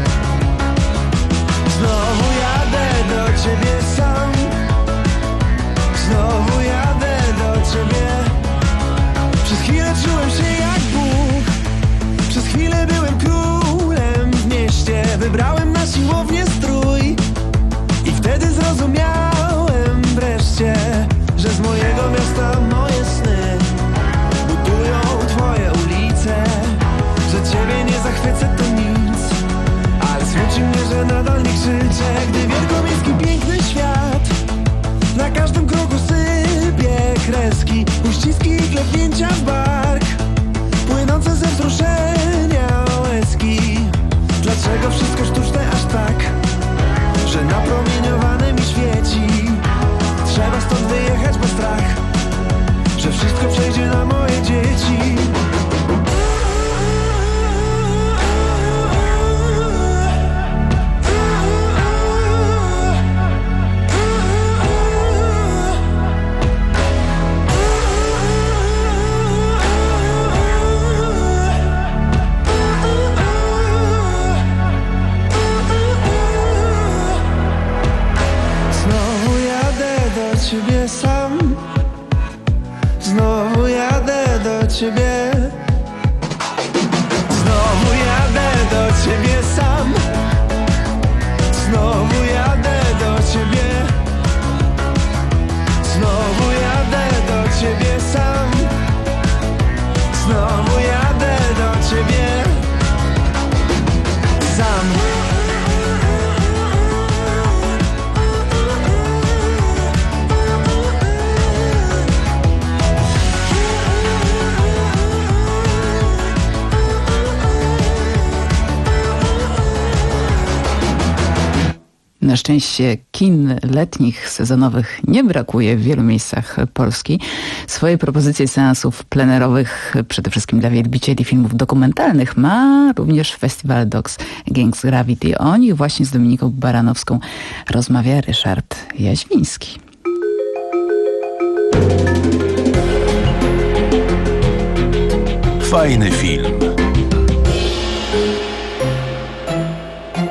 znowu jadę do ciebie sam, znowu jadę do ciebie. Przez chwilę czułem się jak Bóg, przez chwilę byłem królem w mieście, wybrałem na siłownię strój i wtedy zrozumiałem wreszcie, że z mojego miasta moje sny budują twoje ulice, że ciebie nie zachwycę to nic, ale smuci mnie, że nadal nie krzyczę, gdy wielkomiejski piękny świat na każdym kroku sypie kreski, uściski i klepnięcia w bark, płynące ze wzruszenia łezki. Dlaczego wszystko sztuczne aż tak, że napromieniowane mi świeci? Trzeba stąd wyjechać, bo strach, że wszystko przejdzie na moje dzieci. Ciebie sam, znowu jadę do ciebie, znowu jadę do ciebie sam, znowu jadę do ciebie, znowu jadę do ciebie sam, znowu jadę do ciebie sam. Na szczęście kin letnich, sezonowych nie brakuje w wielu miejscach Polski. Swoje propozycje seansów plenerowych, przede wszystkim dla wielbicieli filmów dokumentalnych, ma również Festival Dogs Against Gravity. O nich właśnie z Dominiką Baranowską rozmawia Ryszard Jaźwiński. Fajny film.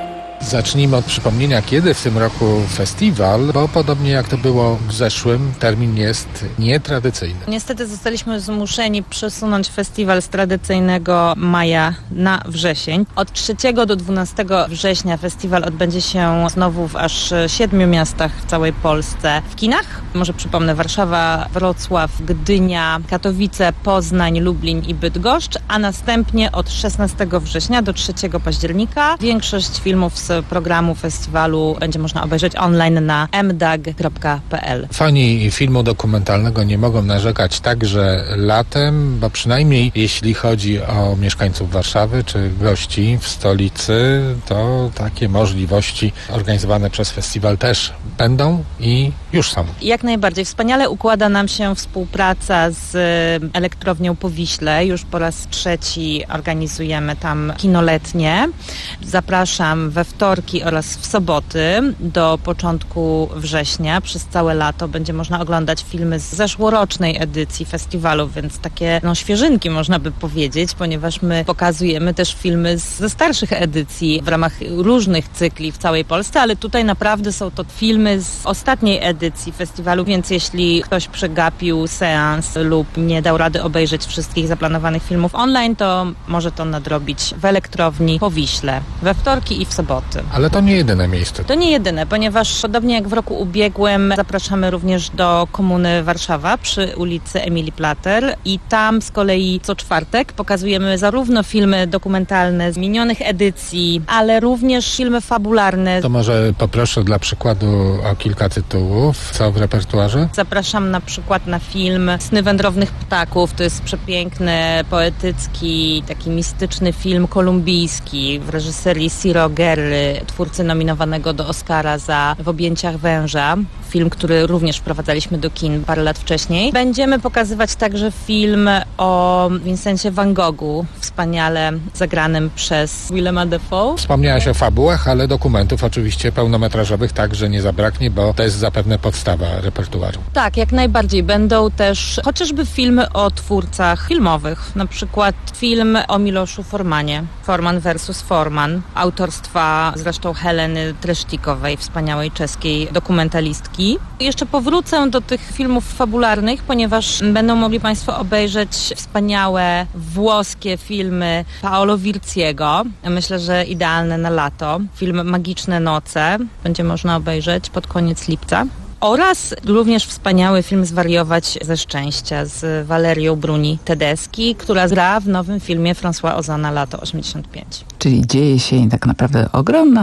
Zacznijmy od przypomnienia, kiedy w tym roku festiwal, bo podobnie jak to było w zeszłym, termin jest nietradycyjny. Niestety zostaliśmy zmuszeni przesunąć festiwal z tradycyjnego maja na wrzesień. Od trzeciego do dwunastego września festiwal odbędzie się znowu w aż siedmiu miastach w całej Polsce. W kinach, może przypomnę, Warszawa, Wrocław, Gdynia, Katowice, Poznań, Lublin i Bydgoszcz, a następnie od szesnastego września do trzeciego października większość filmów z programu festiwalu będzie można obejrzeć online na m dag kropka p l. Fani filmu dokumentalnego nie mogą narzekać także latem, bo przynajmniej jeśli chodzi o mieszkańców Warszawy czy gości w stolicy, to takie możliwości organizowane przez festiwal też będą i już są. Jak najbardziej. Wspaniale układa nam się współpraca z Elektrownią Powiśle. Już po raz trzeci organizujemy tam kino letnie. Zapraszam we wtorki oraz w soboty do początku września. Przez całe lato będzie można oglądać filmy z zeszłorocznej edycji festiwalu, więc takie no, świeżynki można by powiedzieć, ponieważ my pokazujemy też filmy ze starszych edycji w ramach różnych cykli w całej Polsce, ale tutaj naprawdę są to filmy z ostatniej edycji festiwalu, więc jeśli ktoś przegapił seans lub nie dał rady obejrzeć wszystkich zaplanowanych filmów online, to może to nadrobić w Elektrowni Powiśle we wtorki i w soboty. Ale to nie jedyne miejsce. To nie jedyne, ponieważ podobnie jak w roku ubiegłym zapraszamy również do Komuny Warszawa przy ulicy Emilii Plater i tam z kolei co czwartek pokazujemy zarówno filmy dokumentalne z minionych edycji, ale również filmy fabularne. To może poproszę dla przykładu o kilka tytułów. Co w repertuarze? Zapraszam na przykład na film Sny wędrownych ptaków. To jest przepiękny, poetycki, taki mistyczny film kolumbijski w reżyserii Ciro Guerry, twórcy nominowanego do Oscara za W objęciach węża. Film, który również wprowadzaliśmy do kin parę lat wcześniej. Będziemy pokazywać także film o Vincencie van Goghu, wspaniale zagranym przez Willema Dafoe. Wspomniałaś o fabułach, ale dokumentów oczywiście pełnometrażowych także nie zabraknie, bo to jest zapewne podstawa repertuaru. Tak, jak najbardziej. Będą też chociażby filmy o twórcach filmowych, na przykład film o Miloszu Formanie, Forman versus Forman, autorstwa zresztą Heleny Treštikowej, wspaniałej czeskiej dokumentalistki. Jeszcze powrócę do tych filmów fabularnych, ponieważ będą mogli Państwo obejrzeć wspaniałe włoskie filmy Paolo Virziego. Myślę, że idealne na lato. Film Magiczne noce będzie można obejrzeć pod koniec lipca. Oraz również wspaniały film Zwariować ze szczęścia z Walerią Bruni Tedeschi, która gra w nowym filmie François Ozana Lato osiemdziesiąt pięć. Czyli dzieje się tak naprawdę ogromna,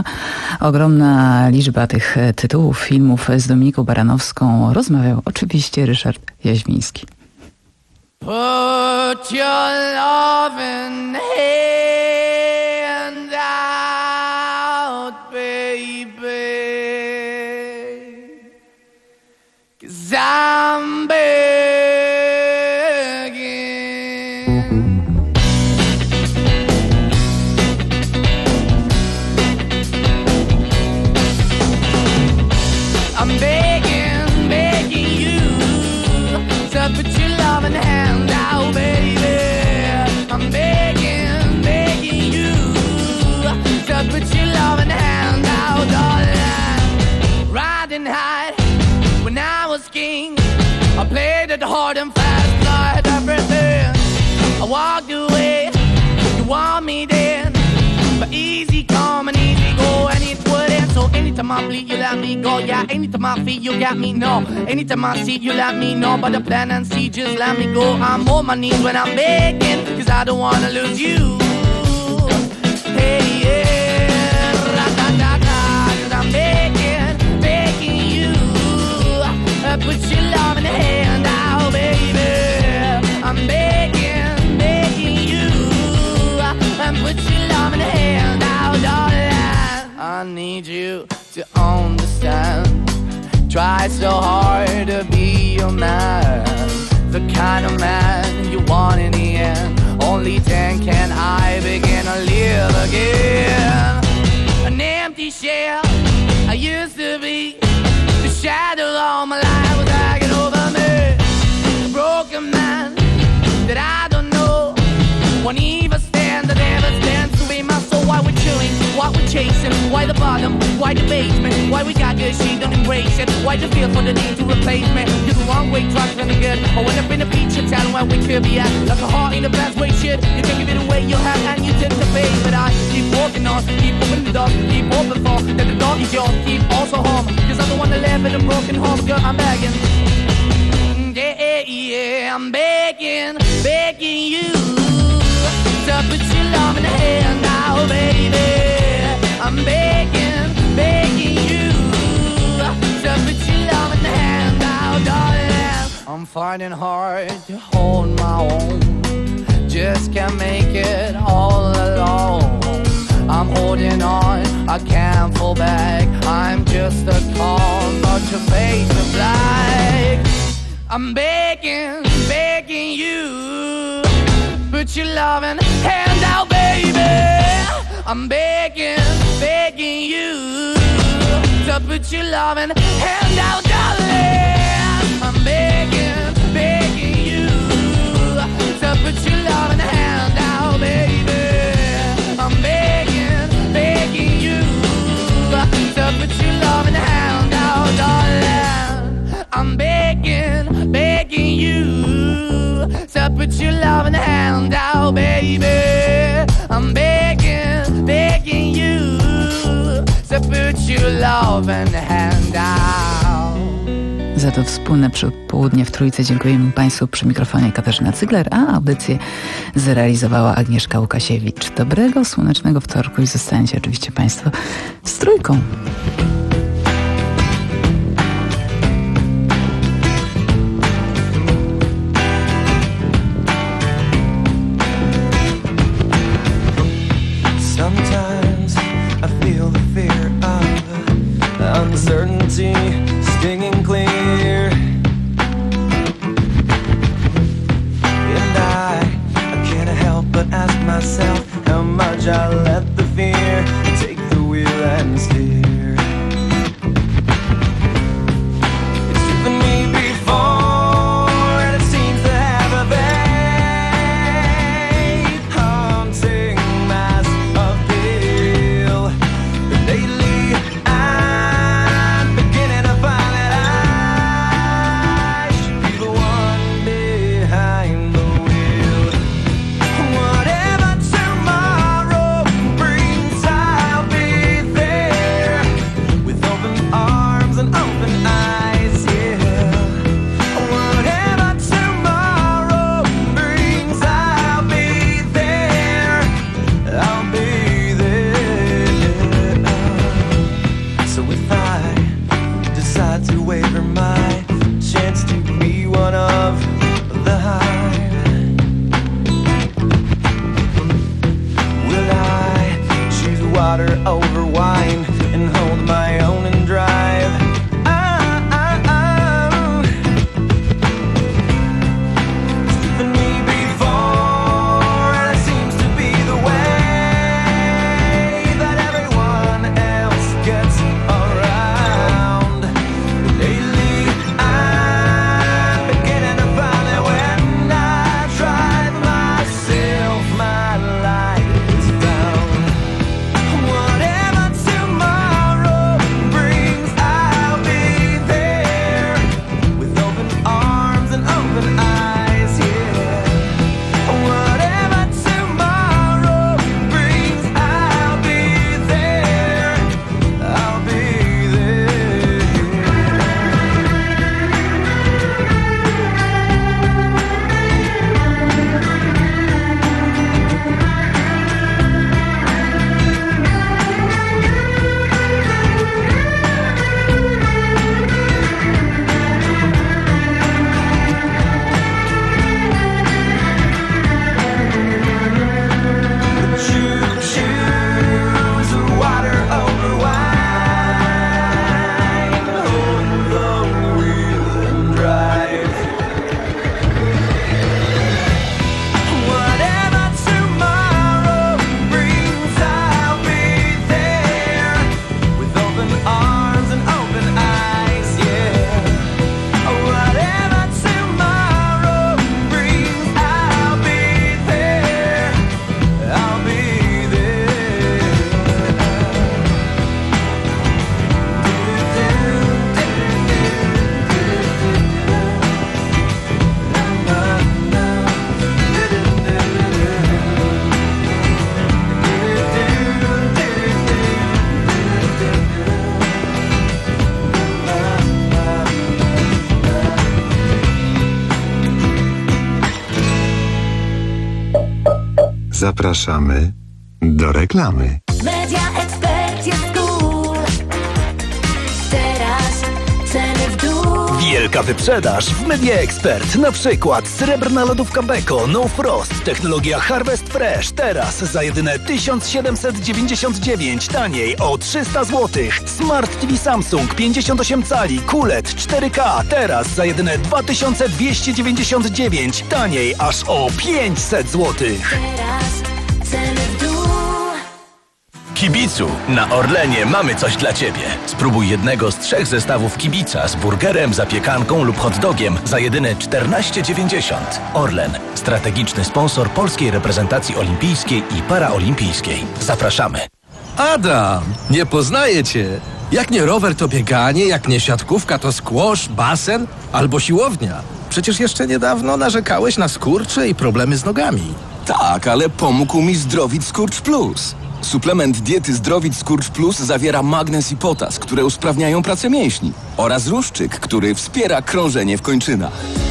ogromna liczba tych tytułów, filmów. Z Dominiką Baranowską rozmawiał oczywiście Ryszard Jaźmiński. Put your loving hand out, baby, 'cause I'm begging. I'm begging, begging you to put your loving hand out, baby. I'm begging, begging you to put your loving hand out, darling. Riding high when I was king, I played it hard and fast, I had everything. I walked away, you want me then, but easy come and easy go, and it wouldn't. So anytime I bleed, you let me go. Yeah, anytime I feel, you got me, no. Anytime I see, you let me know. But the plan and see, just let me go. I'm on my knees when I'm begging, 'cause I don't wanna lose you. Hey, yeah, ra-da-da-da, 'cause I'm begging, begging you. Uh, put your love in the hand out, baby. I'm begging, begging you. Uh, and put your love in the hand out, darling. I need you to understand. Try so hard to be your man, the kind of man you want in the end. Only then can I begin to live again. An empty shell I used to be, the shadow all my life was hanging over me. A broken man that I don't know won't even stand, that never stands to be my soul. Why we're chilling, why we're chasing, why the bottom Why the basement? Why we got good, she don't embrace it? Why the feel for the need to replace me? You're the wrong way, trying really good. I went up in the feature, telling where we could be at. Like a heart in the best way, shit. You can give it away, you have, and you take the bait. But I keep walking on, keep opening the door, keep open for that the door is yours, keep also home. Cause I'm the one that live in a broken home, girl, I'm begging. Yeah, yeah, I'm begging, begging you to put your love in the hand now, baby. I'm begging, begging you to put your love in the hand now, darling. I'm finding hard to hold my own, just can't make it all alone. I'm holding on, I can't fall back. I'm just a call, but your face is black. I'm begging, begging you, put your loving hand out, baby. I'm begging, begging you to put your loving hand out, darling. I'm begging, begging you to put your loving hand out, baby. I'm begging, begging you to put your loving hand out, darling. I'm begging, begging you to put your loving hand out, baby. I'm begging, begging you to put your loving hand out. Za to wspólne południe w Trójce dziękujemy Państwu. Przy mikrofonie Katarzyna Cygler, a audycję zrealizowała Agnieszka Łukasiewicz. Dobrego, słonecznego wtorku i zostańcie oczywiście Państwo z Trójką. Uncertainty stinging clear, and I, I can't help but ask myself how much I let the fear take the wheel and steer. It's driven me before, and it seems to have a vague, haunting mass appeal. And lately tomorrow Zapraszamy do reklamy. Media Expert jest cool. Teraz ceny w dół. Wielka wyprzedaż w Media Expert. Na przykład srebrna lodówka Beko No Frost. Technologia Harvest Fresh. Teraz za jedyne tysiąc siedemset dziewięćdziesiąt dziewięć. Taniej o trzysta złotych. Smart T V Samsung pięćdziesiąt osiem cali. Q L E D cztery K. Teraz za jedyne dwa tysiące dwieście dziewięćdziesiąt dziewięć. Taniej aż o pięćset złotych. Teraz ceny w dół. Kibicu, na Orlenie mamy coś dla Ciebie. Spróbuj jednego z trzech zestawów kibica z burgerem, zapiekanką lub hot dogiem za jedyne czternaście dziewięćdziesiąt. Orlen, strategiczny sponsor polskiej reprezentacji olimpijskiej i paraolimpijskiej. Zapraszamy. Adam, nie poznaję Cię. Jak nie rower, to bieganie, jak nie siatkówka, to squash, basen albo siłownia. Przecież jeszcze niedawno narzekałeś na skurcze i problemy z nogami. Tak, ale pomógł mi Zdrowit Skurcz Plus. Suplement diety Zdrowit Skurcz Plus zawiera magnez i potas, które usprawniają pracę mięśni, oraz ruszczyk, który wspiera krążenie w kończynach.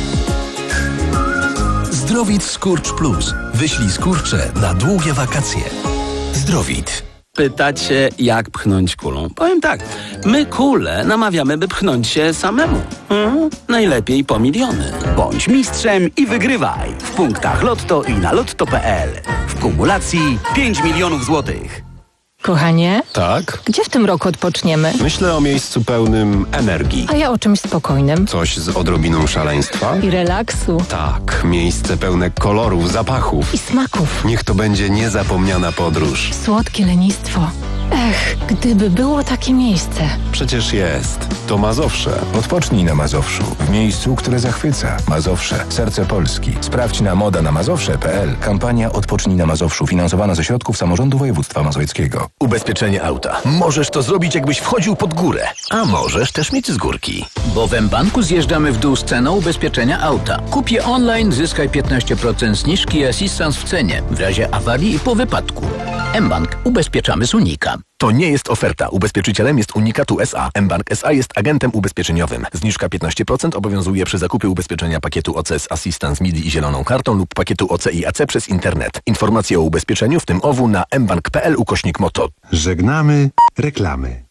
Zdrowit Skurcz Plus. Wyślij skurcze na długie wakacje. Zdrowit. Pytacie, jak pchnąć kulą? Powiem tak, my kulę namawiamy, by pchnąć się samemu. Mhm. Najlepiej po miliony. Bądź mistrzem i wygrywaj w punktach Lotto i na lotto kropka p l. W kumulacji pięć milionów złotych. Kochanie? Tak? Gdzie w tym roku odpoczniemy? Myślę o miejscu pełnym energii. A ja o czymś spokojnym. Coś z odrobiną szaleństwa? I relaksu. Tak, miejsce pełne kolorów, zapachów. I smaków. Niech to będzie niezapomniana podróż. Słodkie lenistwo. Ech, gdyby było takie miejsce. Przecież jest. To Mazowsze. Odpocznij na Mazowszu. W miejscu, które zachwyca. Mazowsze. Serce Polski. Sprawdź na moda na mazowsze kropka p l. Kampania Odpocznij na Mazowszu. Finansowana ze środków samorządu województwa mazowieckiego. Ubezpieczenie auta. Możesz to zrobić, jakbyś wchodził pod górę. A możesz też mieć z górki. Bo w mBanku zjeżdżamy w dół z ceną ubezpieczenia auta. Kup je online, zyskaj piętnaście procent zniżki i asystans w cenie w razie awarii i po wypadku. mBank. Ubezpieczamy z Unika. To nie jest oferta. Ubezpieczycielem jest Unikatu S A. mBank S A jest agentem ubezpieczeniowym. Zniżka piętnaście procent obowiązuje przy zakupie ubezpieczenia pakietu O C S Assistance M I D I i zieloną kartą lub pakietu O C I A C przez internet. Informacje o ubezpieczeniu, w tym O W, na mbank kropka p l ukośnik moto. Żegnamy reklamy.